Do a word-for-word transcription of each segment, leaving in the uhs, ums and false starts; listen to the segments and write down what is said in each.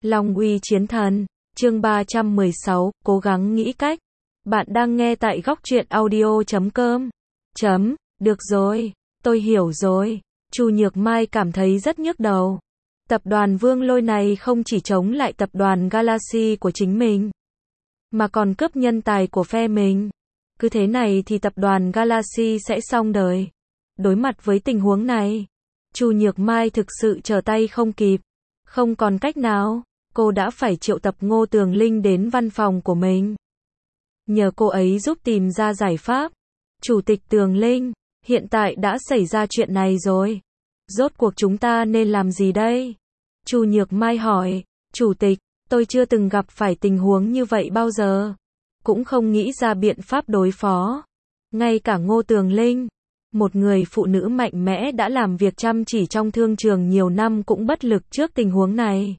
Long uy chiến thần, chương ba trăm mười sáu, cố gắng nghĩ cách. Bạn đang nghe tại góc truyện audio chấm com. Chấm, được rồi, tôi hiểu rồi. Chu Nhược Mai cảm thấy rất nhức đầu. Tập đoàn Vương Lôi này không chỉ chống lại tập đoàn Galaxy của chính mình, mà còn cướp nhân tài của phe mình. Cứ thế này thì tập đoàn Galaxy sẽ xong đời. Đối mặt với tình huống này, Chu Nhược Mai thực sự trở tay không kịp. Không còn cách nào, cô đã phải triệu tập Ngô Tường Linh đến văn phòng của mình. Nhờ cô ấy giúp tìm ra giải pháp. Chủ tịch Tường Linh, hiện tại đã xảy ra chuyện này rồi. Rốt cuộc chúng ta nên làm gì đây? Chu Nhược Mai hỏi, Chủ tịch, tôi chưa từng gặp phải tình huống như vậy bao giờ. Cũng không nghĩ ra biện pháp đối phó. Ngay cả Ngô Tường Linh, một người phụ nữ mạnh mẽ đã làm việc chăm chỉ trong thương trường nhiều năm cũng bất lực trước tình huống này.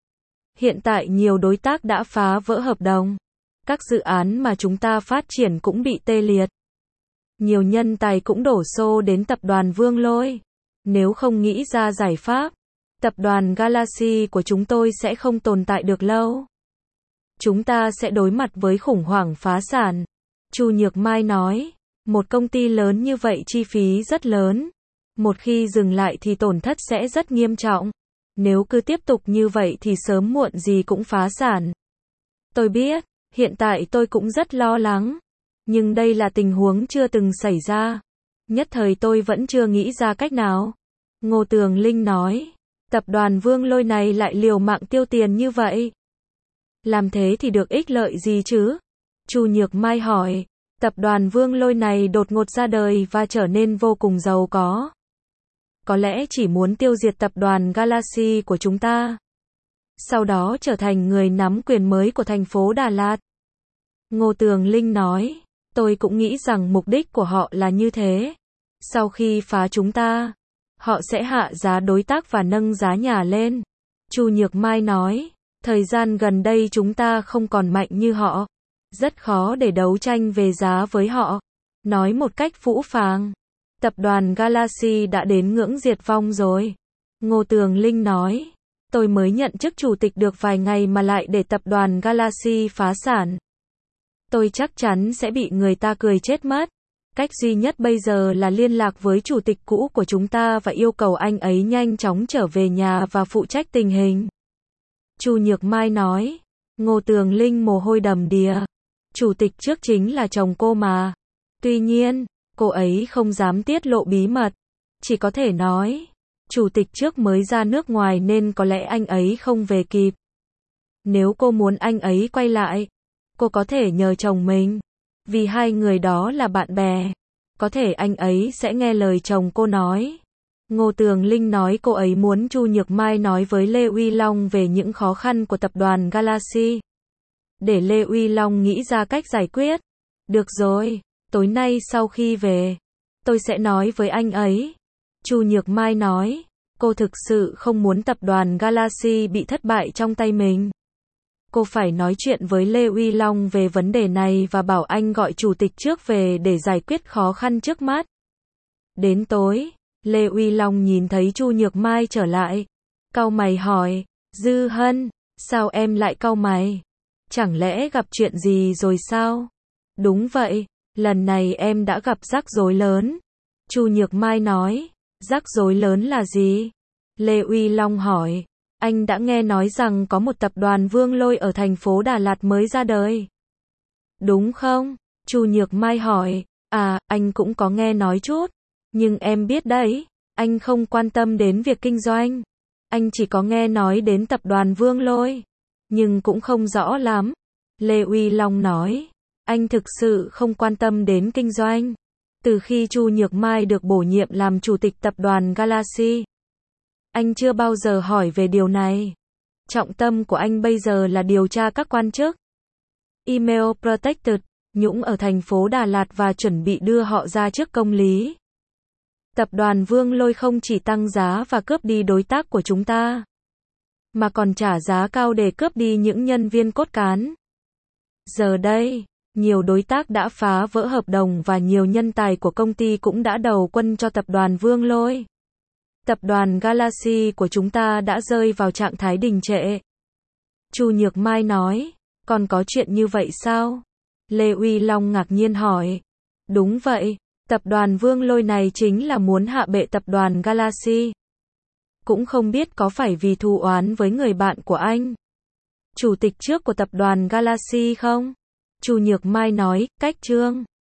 Hiện tại nhiều đối tác đã phá vỡ hợp đồng. Các dự án mà chúng ta phát triển cũng bị tê liệt. Nhiều nhân tài cũng đổ xô đến tập đoàn Vương Lôi. Nếu không nghĩ ra giải pháp, tập đoàn Galaxy của chúng tôi sẽ không tồn tại được lâu. Chúng ta sẽ đối mặt với khủng hoảng phá sản. Chu Nhược Mai nói, một công ty lớn như vậy chi phí rất lớn. Một khi dừng lại thì tổn thất sẽ rất nghiêm trọng. Nếu cứ tiếp tục như vậy thì sớm muộn gì cũng phá sản. Tôi biết, hiện tại tôi cũng rất lo lắng. Nhưng đây là tình huống chưa từng xảy ra. Nhất thời tôi vẫn chưa nghĩ ra cách nào. Ngô Tường Linh nói, tập đoàn Vương Lôi này lại liều mạng tiêu tiền như vậy. Làm thế thì được ích lợi gì chứ? Chu Nhược Mai hỏi, tập đoàn Vương Lôi này đột ngột ra đời và trở nên vô cùng giàu có. Có lẽ chỉ muốn tiêu diệt tập đoàn Galaxy của chúng ta. Sau đó trở thành người nắm quyền mới của thành phố Đà Lạt. Ngô Tường Linh nói, tôi cũng nghĩ rằng mục đích của họ là như thế. Sau khi phá chúng ta, họ sẽ hạ giá đối tác và nâng giá nhà lên. Chu Nhược Mai nói, thời gian gần đây chúng ta không còn mạnh như họ. Rất khó để đấu tranh về giá với họ. Nói một cách phũ phàng, tập đoàn Galaxy đã đến ngưỡng diệt vong rồi. Ngô Tường Linh nói, tôi mới nhận chức chủ tịch được vài ngày mà lại để tập đoàn Galaxy phá sản. Tôi chắc chắn sẽ bị người ta cười chết mất. Cách duy nhất bây giờ là liên lạc với chủ tịch cũ của chúng ta và yêu cầu anh ấy nhanh chóng trở về nhà và phụ trách tình hình. Chu Nhược Mai nói, Ngô Tường Linh mồ hôi đầm đìa. Chủ tịch trước chính là chồng cô mà. Tuy nhiên, cô ấy không dám tiết lộ bí mật. Chỉ có thể nói, chủ tịch trước mới ra nước ngoài nên có lẽ anh ấy không về kịp. Nếu cô muốn anh ấy quay lại, cô có thể nhờ chồng mình. Vì hai người đó là bạn bè. Có thể anh ấy sẽ nghe lời chồng cô nói. Ngô Tường Linh nói cô ấy muốn Chu Nhược Mai nói với Lê Uy Long về những khó khăn của tập đoàn Galaxy. Để Lê Uy Long nghĩ ra cách giải quyết. Được rồi, tối nay sau khi về, tôi sẽ nói với anh ấy. Chu Nhược Mai nói, cô thực sự không muốn tập đoàn Galaxy bị thất bại trong tay mình. Cô phải nói chuyện với Lê Uy Long về vấn đề này và bảo anh gọi chủ tịch trước về để giải quyết khó khăn trước mắt. Đến tối, Lê Uy Long nhìn thấy Chu Nhược Mai trở lại. Cau mày hỏi, Dư Hân, sao em lại cau mày? Chẳng lẽ gặp chuyện gì rồi sao? Đúng vậy, lần này em đã gặp rắc rối lớn. Chu Nhược Mai nói, rắc rối lớn là gì? Lê Uy Long hỏi, anh đã nghe nói rằng có một tập đoàn Vương Lôi ở thành phố Đà Lạt mới ra đời. Đúng không? Chu Nhược Mai hỏi, à, anh cũng có nghe nói chút. Nhưng em biết đấy, anh không quan tâm đến việc kinh doanh. Anh chỉ có nghe nói đến tập đoàn Vương Lôi. Nhưng cũng không rõ lắm. Lê Uy Long nói, anh thực sự không quan tâm đến kinh doanh. Từ khi Chu Nhược Mai được bổ nhiệm làm chủ tịch tập đoàn Galaxy, anh chưa bao giờ hỏi về điều này. Trọng tâm của anh bây giờ là điều tra các quan chức Email Protected, Nhũng ở thành phố Đà Lạt và chuẩn bị đưa họ ra trước công lý. Tập đoàn Vương Lôi không chỉ tăng giá và cướp đi đối tác của chúng ta, mà còn trả giá cao để cướp đi những nhân viên cốt cán. Giờ đây, nhiều đối tác đã phá vỡ hợp đồng và nhiều nhân tài của công ty cũng đã đầu quân cho tập đoàn Vương Lôi. Tập đoàn Galaxy của chúng ta đã rơi vào trạng thái đình trệ. Chu Nhược Mai nói, còn có chuyện như vậy sao? Lê Uy Long ngạc nhiên hỏi. Đúng vậy, tập đoàn Vương Lôi này chính là muốn hạ bệ tập đoàn Galaxy. Cũng không biết có phải vì thù oán với người bạn của anh, chủ tịch trước của tập đoàn Galaxy không? Chu Nhược Mai nói, cách Trương